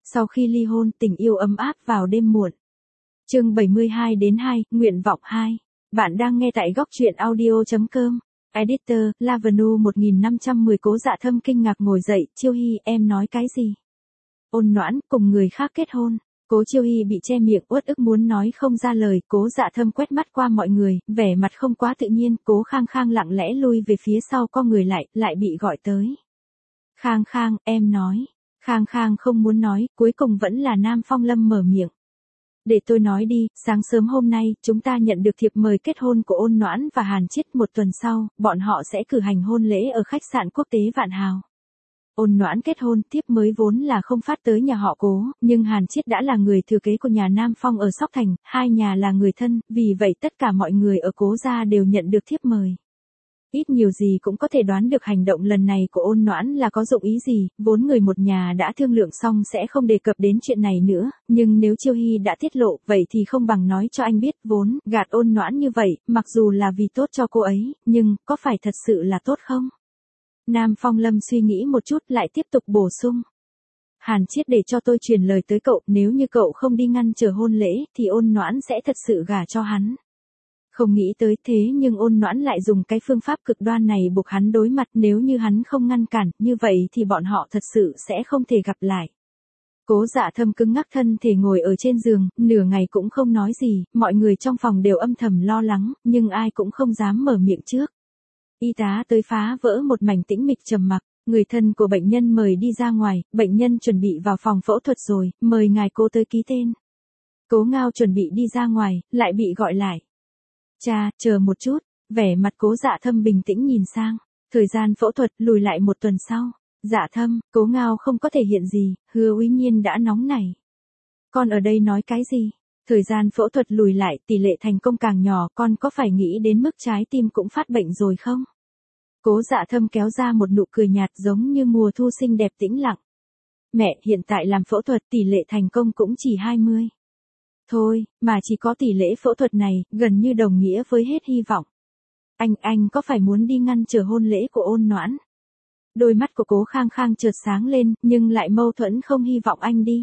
Sau khi ly hôn, tình yêu ấm áp vào đêm muộn. Chương 72-2, nguyện vọng 2. Bạn đang nghe tại góc truyện audio.com. Editor, Lavenu 1510. Cố Dạ Thâm kinh ngạc ngồi dậy. Chiêu Hy, em nói cái gì? Ôn Noãn, cùng người khác kết hôn. Cố Chiêu Hy bị che miệng, uất ức muốn nói không ra lời. Cố Dạ Thâm quét mắt qua mọi người, vẻ mặt không quá tự nhiên. Cố Khang Khang lặng lẽ lui về phía sau, co người lại bị gọi tới. Khang Khang, em nói. Khang Khang không muốn nói, cuối cùng vẫn là Nam Phong Lâm mở miệng. Để tôi nói đi, sáng sớm hôm nay, chúng ta nhận được thiệp mời kết hôn của Ôn Noãn và Hàn Chiết. Một tuần sau, bọn họ sẽ cử hành hôn lễ ở khách sạn quốc tế Vạn Hào. Ôn Noãn kết hôn, thiếp mới vốn là không phát tới nhà họ Cố, nhưng Hàn Chiết đã là người thừa kế của nhà Nam Phong ở Sóc Thành, hai nhà là người thân, vì vậy tất cả mọi người ở Cố gia đều nhận được thiếp mời. Ít nhiều gì cũng có thể đoán được hành động lần này của Ôn Noãn là có dụng ý gì, vốn người một nhà đã thương lượng xong sẽ không đề cập đến chuyện này nữa, nhưng nếu Chiêu Hy đã tiết lộ, vậy thì không bằng nói cho anh biết, vốn, gạt Ôn Noãn như vậy, mặc dù là vì tốt cho cô ấy, nhưng, có phải thật sự là tốt không? Nam Phong Lâm suy nghĩ một chút lại tiếp tục bổ sung. Hàn Chiết để cho tôi truyền lời tới cậu, nếu như cậu không đi ngăn trở hôn lễ, thì Ôn Noãn sẽ thật sự gả cho hắn. Không nghĩ tới thế nhưng Ôn Noãn lại dùng cái phương pháp cực đoan này buộc hắn đối mặt, nếu như hắn không ngăn cản, như vậy thì bọn họ thật sự sẽ không thể gặp lại. Cố Dạ Thâm cứng ngắc thân thể ngồi ở trên giường, nửa ngày cũng không nói gì, mọi người trong phòng đều âm thầm lo lắng, nhưng ai cũng không dám mở miệng trước. Y tá tới phá vỡ một mảnh tĩnh mịch trầm mặc, người thân của bệnh nhân mời đi ra ngoài, bệnh nhân chuẩn bị vào phòng phẫu thuật rồi, mời ngài Cố tới ký tên. Cố Ngao chuẩn bị đi ra ngoài, lại bị gọi lại. Cha, chờ một chút, vẻ mặt Cố Dạ Thâm bình tĩnh nhìn sang, thời gian phẫu thuật lùi lại một tuần sau. Dạ Thâm, Cố Ngao không có thể hiện gì, Hứa Úy Nhiên đã nóng nảy. Con ở đây nói cái gì? Thời gian phẫu thuật lùi lại, tỷ lệ thành công càng nhỏ, con có phải nghĩ đến mức trái tim cũng phát bệnh rồi không? Cố Dạ Thâm kéo ra một nụ cười nhạt giống như mùa thu xinh đẹp tĩnh lặng. Mẹ, hiện tại làm phẫu thuật tỷ lệ thành công cũng chỉ 20. Thôi, mà chỉ có tỷ lệ phẫu thuật này, gần như đồng nghĩa với hết hy vọng. Anh có phải muốn đi ngăn trở hôn lễ của Ôn Noãn? Đôi mắt của Cố Khang Khang chợt sáng lên, nhưng lại mâu thuẫn không hy vọng anh đi.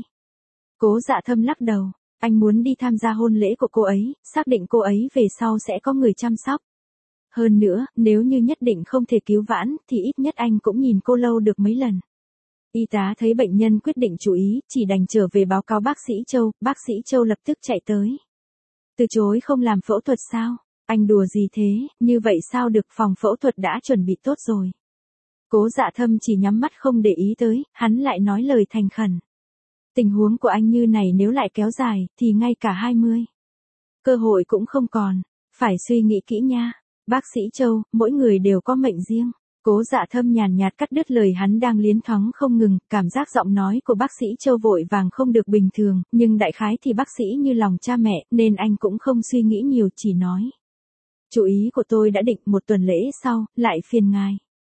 Cố Dạ Thâm lắc đầu, anh muốn đi tham gia hôn lễ của cô ấy, xác định cô ấy về sau sẽ có người chăm sóc. Hơn nữa, nếu như nhất định không thể cứu vãn, thì ít nhất anh cũng nhìn cô lâu được mấy lần. Y tá thấy bệnh nhân quyết định chú ý, chỉ đành trở về báo cáo bác sĩ Châu, bác sĩ Châu lập tức chạy tới. Từ chối không làm phẫu thuật sao? Anh đùa gì thế, như vậy sao được, phòng phẫu thuật đã chuẩn bị tốt rồi. Cố Dạ Thâm chỉ nhắm mắt không để ý tới, hắn lại nói lời thành khẩn. Tình huống của anh như này nếu lại kéo dài, thì ngay cả 20. Cơ hội cũng không còn, phải suy nghĩ kỹ nha. Bác sĩ Châu, mỗi người đều có mệnh riêng. Cố Dạ Thâm nhàn nhạt cắt đứt lời hắn đang liến thoáng không ngừng, cảm giác giọng nói của bác sĩ Châu vội vàng không được bình thường, nhưng đại khái thì bác sĩ như lòng cha mẹ, nên anh cũng không suy nghĩ nhiều, chỉ nói. Chủ ý của tôi đã định, một tuần lễ sau, lại phiền ngài.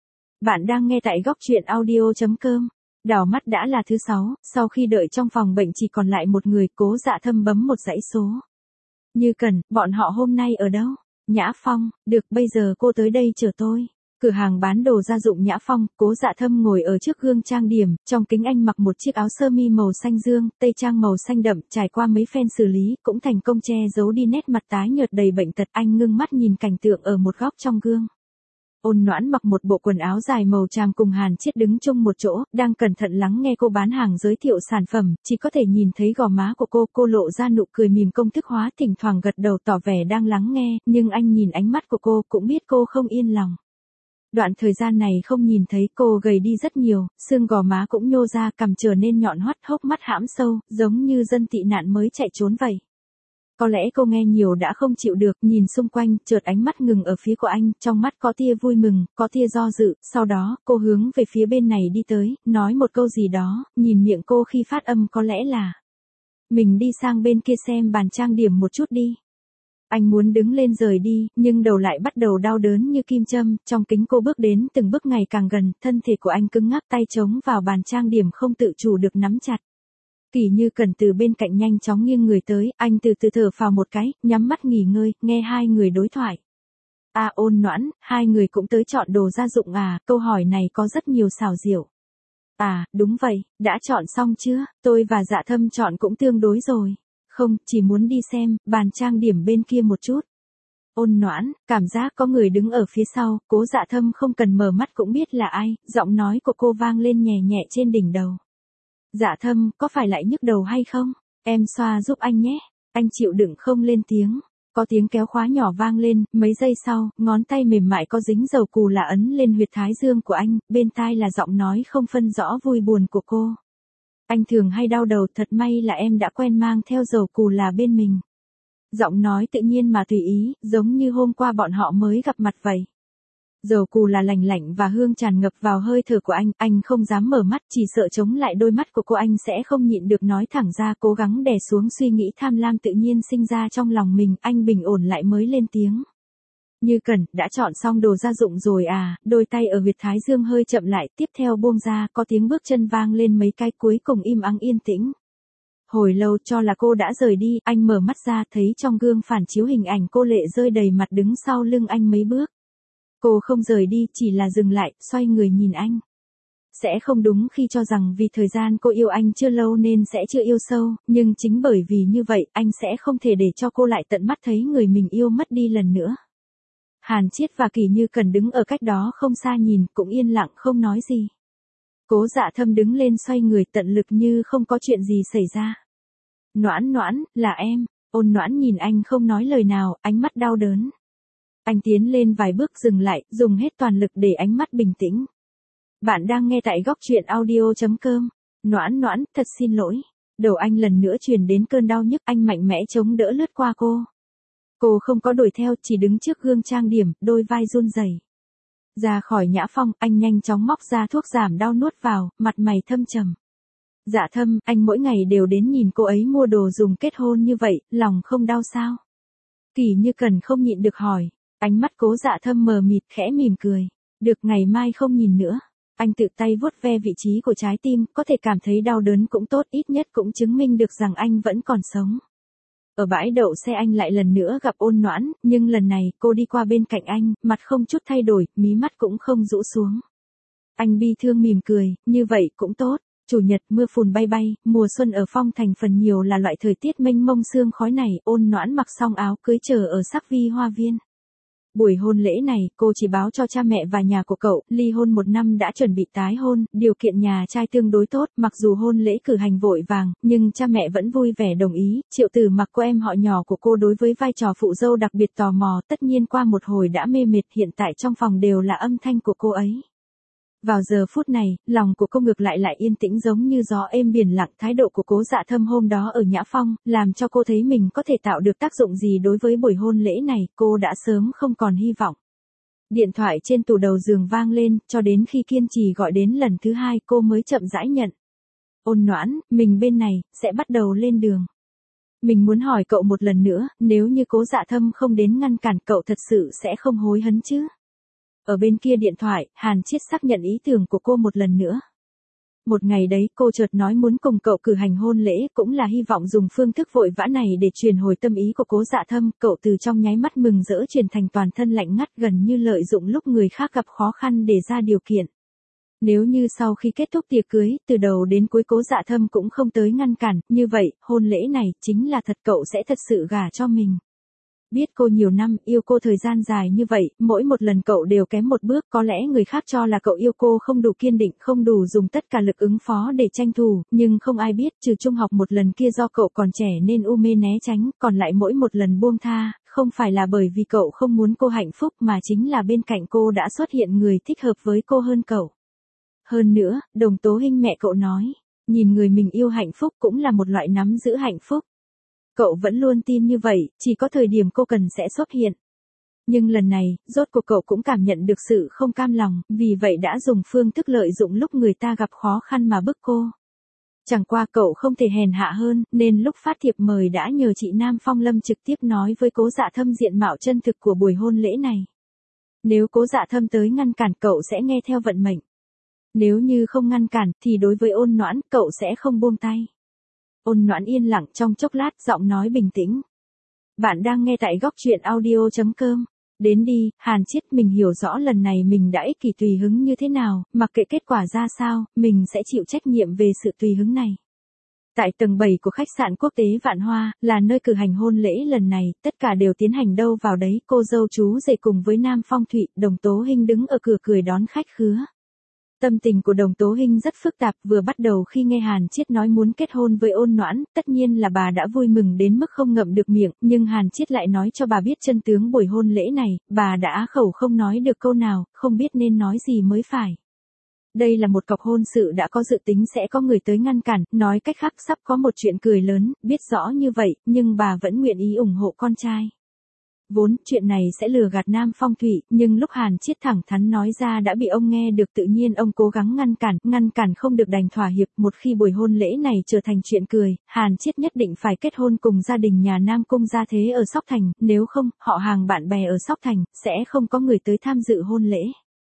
Bạn đang nghe tại góc truyện audio.com. Đảo mắt đã là thứ 6, sau khi đợi trong phòng bệnh chỉ còn lại một người, Cố Dạ Thâm bấm một dãy số. Như Cần, bọn họ hôm nay ở đâu? Nhã Phong, được, bây giờ cô tới đây chờ tôi. Cửa hàng bán đồ gia dụng Nhã Phong, Cố Dạ Thâm ngồi ở trước gương trang điểm, trong kính anh mặc một chiếc áo sơ mi màu xanh dương, tây trang màu xanh đậm, trải qua mấy phen xử lý, cũng thành công che giấu đi nét mặt tái nhợt đầy bệnh tật. Anh ngưng mắt nhìn cảnh tượng ở một góc trong gương. Ôn Noãn mặc một bộ quần áo dài màu tràm cùng Hàn Chiết đứng chung một chỗ, đang cẩn thận lắng nghe cô bán hàng giới thiệu sản phẩm, chỉ có thể nhìn thấy gò má của cô lộ ra nụ cười mỉm công thức hóa, thỉnh thoảng gật đầu tỏ vẻ đang lắng nghe, nhưng anh nhìn ánh mắt của cô cũng biết cô không yên lòng. Đoạn thời gian này không nhìn thấy cô gầy đi rất nhiều, xương gò má cũng nhô ra, cằm trở nên nhọn hoắt, hốc mắt hãm sâu, giống như dân tị nạn mới chạy trốn vậy. Có lẽ cô nghe nhiều đã không chịu được, nhìn xung quanh, chợt ánh mắt ngừng ở phía của anh, trong mắt có tia vui mừng, có tia do dự, sau đó, cô hướng về phía bên này đi tới, nói một câu gì đó, nhìn miệng cô khi phát âm có lẽ là: mình đi sang bên kia xem bàn trang điểm một chút đi. Anh muốn đứng lên rời đi, nhưng đầu lại bắt đầu đau đớn như kim châm, trong kính cô bước đến từng bước ngày càng gần, thân thể của anh cứng ngắc, tay chống vào bàn trang điểm không tự chủ được nắm chặt. Kỳ Như Cần từ bên cạnh nhanh chóng nghiêng người tới, anh từ từ thở phào một cái, nhắm mắt nghỉ ngơi, nghe hai người đối thoại. Ôn Noãn, hai người cũng tới chọn đồ gia dụng à, câu hỏi này có rất nhiều xảo diệu. À, đúng vậy, đã chọn xong chưa? Tôi và Dạ Thâm chọn cũng tương đối rồi. Không, chỉ muốn đi xem, bàn trang điểm bên kia một chút. Ôn Noãn, cảm giác có người đứng ở phía sau, Cố Dạ Thâm không cần mở mắt cũng biết là ai, giọng nói của cô vang lên nhẹ nhẹ trên đỉnh đầu. Dạ Thâm, có phải lại nhức đầu hay không? Em xoa giúp anh nhé. Anh chịu đựng không lên tiếng. Có tiếng kéo khóa nhỏ vang lên, mấy giây sau, ngón tay mềm mại có dính dầu cù là ấn lên huyệt thái dương của anh, bên tai là giọng nói không phân rõ vui buồn của cô. Anh thường hay đau đầu, thật may là em đã quen mang theo dầu cù là bên mình. Giọng nói tự nhiên mà tùy ý, giống như hôm qua bọn họ mới gặp mặt vậy. Dầu cù là lành lạnh và hương tràn ngập vào hơi thở của anh không dám mở mắt, chỉ sợ chống lại đôi mắt của cô anh sẽ không nhịn được nói thẳng ra, cố gắng đè xuống suy nghĩ tham lam tự nhiên sinh ra trong lòng mình, anh bình ổn lại mới lên tiếng. Như Cần, đã chọn xong đồ gia dụng rồi à? Đôi tay ở huyệt thái dương hơi chậm lại, tiếp theo buông ra, có tiếng bước chân vang lên mấy cái, cuối cùng im ắng yên tĩnh. Hồi lâu cho là cô đã rời đi, anh mở mắt ra thấy trong gương phản chiếu hình ảnh cô lệ rơi đầy mặt đứng sau lưng anh mấy bước. Cô không rời đi, chỉ là dừng lại, xoay người nhìn anh. Sẽ không đúng khi cho rằng vì thời gian cô yêu anh chưa lâu nên sẽ chưa yêu sâu, nhưng chính bởi vì như vậy, anh sẽ không thể để cho cô lại tận mắt thấy người mình yêu mất đi lần nữa. Hàn Chiết và Kỳ Như Cần đứng ở cách đó không xa nhìn, cũng yên lặng không nói gì. Cố Dạ Thâm đứng lên xoay người tận lực như không có chuyện gì xảy ra. Noãn Noãn, là em. Ôn Noãn nhìn anh không nói lời nào, ánh mắt đau đớn. Anh tiến lên vài bước dừng lại, dùng hết toàn lực để ánh mắt bình tĩnh. Bạn đang nghe tại góc truyện audio.com. Noãn Noãn, thật xin lỗi. Đầu anh lần nữa truyền đến cơn đau nhức, anh mạnh mẽ chống đỡ lướt qua cô. Cô không có đuổi theo, chỉ đứng trước gương trang điểm, đôi vai run rẩy. Ra khỏi nhã phong, anh nhanh chóng móc ra thuốc giảm đau nuốt vào, mặt mày thâm trầm. Dạ Thâm, anh mỗi ngày đều đến nhìn cô ấy mua đồ dùng kết hôn như vậy, lòng không đau sao? Kỳ Như Cần không nhịn được hỏi. Ánh mắt Cố Dạ Thâm mờ mịt, khẽ mỉm cười. Được, ngày mai không nhìn nữa. Anh tự tay vuốt ve vị trí của trái tim, có thể cảm thấy đau đớn cũng tốt, ít nhất cũng chứng minh được rằng anh vẫn còn sống. Ở bãi đậu xe anh lại lần nữa gặp Ôn Noãn, nhưng lần này cô đi qua bên cạnh anh, mặt không chút thay đổi, mí mắt cũng không rũ xuống. Anh bi thương mỉm cười, như vậy cũng tốt. Chủ nhật mưa phùn bay bay, mùa xuân ở Phong Thành phần nhiều là loại thời tiết mênh mông sương khói này, Ôn Noãn mặc xong áo cưới chờ ở Sắc Vi Hoa Viên. Buổi hôn lễ này, cô chỉ báo cho cha mẹ và nhà của cậu, ly hôn 1 năm đã chuẩn bị tái hôn, điều kiện nhà trai tương đối tốt, mặc dù hôn lễ cử hành vội vàng, nhưng cha mẹ vẫn vui vẻ đồng ý, Triệu Tử Mặc cô em họ nhỏ của cô đối với vai trò phụ dâu đặc biệt tò mò, tất nhiên qua một hồi đã mê mệt, hiện tại trong phòng đều là âm thanh của cô ấy. Vào giờ phút này, lòng của cô ngược lại yên tĩnh giống như gió êm biển lặng, thái độ của Cố Dạ Thâm hôm đó ở Nhã Phong, làm cho cô thấy mình có thể tạo được tác dụng gì đối với buổi hôn lễ này, cô đã sớm không còn hy vọng. Điện thoại trên tủ đầu giường vang lên, cho đến khi kiên trì gọi đến lần thứ 2 cô mới chậm rãi nhận. Ôn Noãn, mình bên này, sẽ bắt đầu lên đường. Mình muốn hỏi cậu một lần nữa, nếu như Cố Dạ Thâm không đến ngăn cản cậu thật sự sẽ không hối hấn chứ? Ở bên kia điện thoại, Hàn Chiết xác nhận ý tưởng của cô một lần nữa. Một ngày đấy, cô chợt nói muốn cùng cậu cử hành hôn lễ, cũng là hy vọng dùng phương thức vội vã này để truyền hồi tâm ý của Cố Dạ Thâm, cậu từ trong nháy mắt mừng rỡ chuyển thành toàn thân lạnh ngắt, gần như lợi dụng lúc người khác gặp khó khăn để ra điều kiện. Nếu như sau khi kết thúc tiệc cưới, từ đầu đến cuối Cố Dạ Thâm cũng không tới ngăn cản, như vậy, hôn lễ này chính là thật, cậu sẽ thật sự gả cho mình. Biết cô nhiều năm, yêu cô thời gian dài như vậy, mỗi một lần cậu đều kém một bước, có lẽ người khác cho là cậu yêu cô không đủ kiên định, không đủ dùng tất cả lực ứng phó để tranh thủ, nhưng không ai biết, trừ trung học một lần kia do cậu còn trẻ nên u mê né tránh, còn lại mỗi một lần buông tha, không phải là bởi vì cậu không muốn cô hạnh phúc mà chính là bên cạnh cô đã xuất hiện người thích hợp với cô hơn cậu. Hơn nữa, Đồng Tố Hinh mẹ cậu nói, nhìn người mình yêu hạnh phúc cũng là một loại nắm giữ hạnh phúc. Cậu vẫn luôn tin như vậy, chỉ có thời điểm cô cần sẽ xuất hiện. Nhưng lần này, rốt cuộc cậu cũng cảm nhận được sự không cam lòng, vì vậy đã dùng phương thức lợi dụng lúc người ta gặp khó khăn mà bức cô. Chẳng qua cậu không thể hèn hạ hơn, nên lúc phát thiệp mời đã nhờ chị Nam Phong Lâm trực tiếp nói với Cố Dạ Thâm diện mạo chân thực của buổi hôn lễ này. Nếu Cố Dạ Thâm tới ngăn cản cậu sẽ nghe theo vận mệnh. Nếu như không ngăn cản thì đối với Ôn Noãn cậu sẽ không buông tay. Ôn Noãn yên lặng trong chốc lát, giọng nói bình tĩnh. Bạn đang nghe tại góc truyện audio.com. Đến đi, Hàn Chiết, mình hiểu rõ lần này mình đã ích kỷ tùy hứng như thế nào, mặc kệ kết quả ra sao, mình sẽ chịu trách nhiệm về sự tùy hứng này. Tại tầng 7 của khách sạn quốc tế Vạn Hoa, là nơi cử hành hôn lễ lần này, tất cả đều tiến hành đâu vào đấy, cô dâu chú rể cùng với Nam Phong Thụy, Đồng Tố Hinh đứng ở cửa cười đón khách khứa. Tâm tình của Đồng Tố Hinh rất phức tạp, vừa bắt đầu khi nghe Hàn Chiết nói muốn kết hôn với Ôn Noãn, tất nhiên là bà đã vui mừng đến mức không ngậm được miệng, nhưng Hàn Chiết lại nói cho bà biết chân tướng buổi hôn lễ này, bà đã khẩu không nói được câu nào, không biết nên nói gì mới phải. Đây là một cọc hôn sự đã có dự tính sẽ có người tới ngăn cản, nói cách khác sắp có một chuyện cười lớn, biết rõ như vậy, nhưng bà vẫn nguyện ý ủng hộ con trai. Vốn, chuyện này sẽ lừa gạt Nam Phong Thụy, nhưng lúc Hàn Chiết thẳng thắn nói ra đã bị ông nghe được, tự nhiên ông cố gắng ngăn cản không được đành thỏa hiệp. Một khi buổi hôn lễ này trở thành chuyện cười, Hàn Chiết nhất định phải kết hôn cùng gia đình nhà Nam Cung gia thế ở Sóc Thành, nếu không, họ hàng bạn bè ở Sóc Thành, sẽ không có người tới tham dự hôn lễ.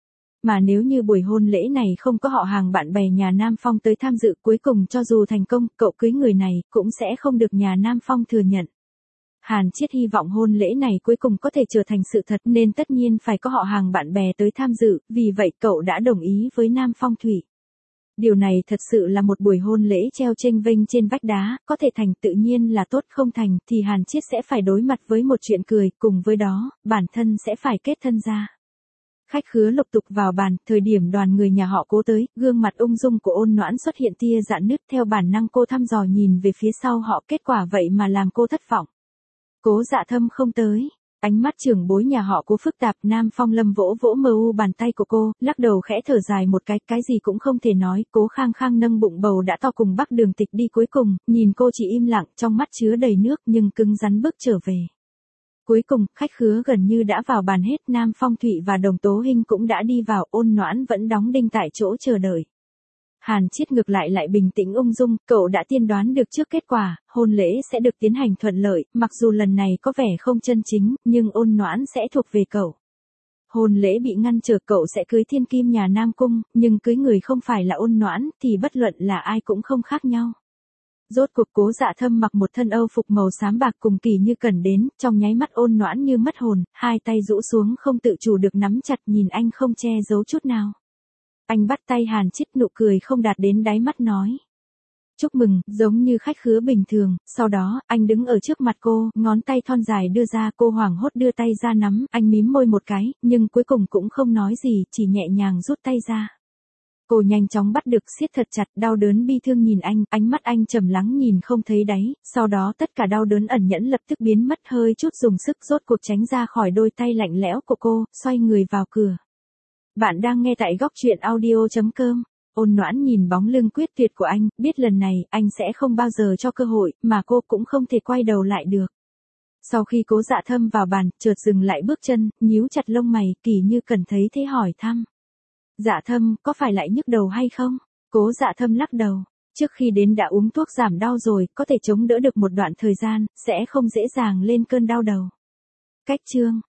Mà nếu như buổi hôn lễ này không có họ hàng bạn bè nhà Nam Phong tới tham dự, cuối cùng cho dù thành công, cậu cưới người này, cũng sẽ không được nhà Nam Phong thừa nhận. Hàn Chiết hy vọng hôn lễ này cuối cùng có thể trở thành sự thật, nên tất nhiên phải có họ hàng bạn bè tới tham dự, vì vậy cậu đã đồng ý với Nam Phong Thụy. Điều này thật sự là một buổi hôn lễ treo chênh vênh trên vách đá, có thể thành tự nhiên là tốt, không thành thì Hàn Chiết sẽ phải đối mặt với một chuyện cười, cùng với đó, bản thân sẽ phải kết thân ra. Khách khứa lục tục vào bàn, thời điểm đoàn người nhà họ Cố tới, gương mặt ung dung của Ôn Noãn xuất hiện tia rạn nứt, theo bản năng cô thăm dò nhìn về phía sau họ, kết quả vậy mà làm cô thất vọng. Cố Dạ Thâm không tới. Ánh mắt trưởng bối nhà họ Cố phức tạp, Nam Phong Lâm vỗ vỗ mờ u bàn tay của cô, lắc đầu khẽ thở dài một cái gì cũng không thể nói. Cố Khang Khang nâng bụng bầu đã to cùng Bắc Đường Tịch đi cuối cùng, nhìn cô chỉ im lặng, trong mắt chứa đầy nước nhưng cứng rắn bước trở về. Cuối cùng, khách khứa gần như đã vào bàn hết, Nam Phong Thụy và Đồng Tố Hinh cũng đã đi vào, Ôn Noãn vẫn đóng đinh tại chỗ chờ đợi. Hàn Chiết ngược lại bình tĩnh ung dung, cậu đã tiên đoán được trước kết quả, hôn lễ sẽ được tiến hành thuận lợi, mặc dù lần này có vẻ không chân chính, nhưng Ôn Noãn sẽ thuộc về cậu. Hôn lễ bị ngăn trở, cậu sẽ cưới thiên kim nhà Nam Cung, nhưng cưới người không phải là Ôn Noãn, thì bất luận là ai cũng không khác nhau. Rốt cuộc Cố Dạ Thâm mặc một thân âu phục màu xám bạc cùng Kỳ Như Cần đến, trong nháy mắt Ôn Noãn như mất hồn, hai tay rũ xuống không tự chủ được nắm chặt, nhìn anh không che giấu chút nào. Anh bắt tay Hàn Chiết, nụ cười không đạt đến đáy mắt nói. Chúc mừng, giống như khách khứa bình thường, sau đó, anh đứng ở trước mặt cô, ngón tay thon dài đưa ra, cô hoảng hốt đưa tay ra nắm, anh mím môi một cái, nhưng cuối cùng cũng không nói gì, chỉ nhẹ nhàng rút tay ra. Cô nhanh chóng bắt được, siết thật chặt, đau đớn bi thương nhìn anh, ánh mắt anh trầm lắng nhìn không thấy đáy, sau đó tất cả đau đớn ẩn nhẫn lập tức biến mất, hơi chút dùng sức rốt cuộc tránh ra khỏi đôi tay lạnh lẽo của cô, xoay người vào cửa. Bạn đang nghe tại góc truyện audio.com. Ôn Noãn nhìn bóng lưng quyết tuyệt của anh, biết lần này, anh sẽ không bao giờ cho cơ hội, mà cô cũng không thể quay đầu lại được. Sau khi Cố Dạ Thâm vào bàn, chợt dừng lại bước chân, nhíu chặt lông mày, Kỳ Như Cần thấy thế hỏi thăm. Dạ Thâm, có phải lại nhức đầu hay không? Cố Dạ Thâm lắc đầu. Trước khi đến đã uống thuốc giảm đau rồi, có thể chống đỡ được một đoạn thời gian, sẽ không dễ dàng lên cơn đau đầu. Cách chương.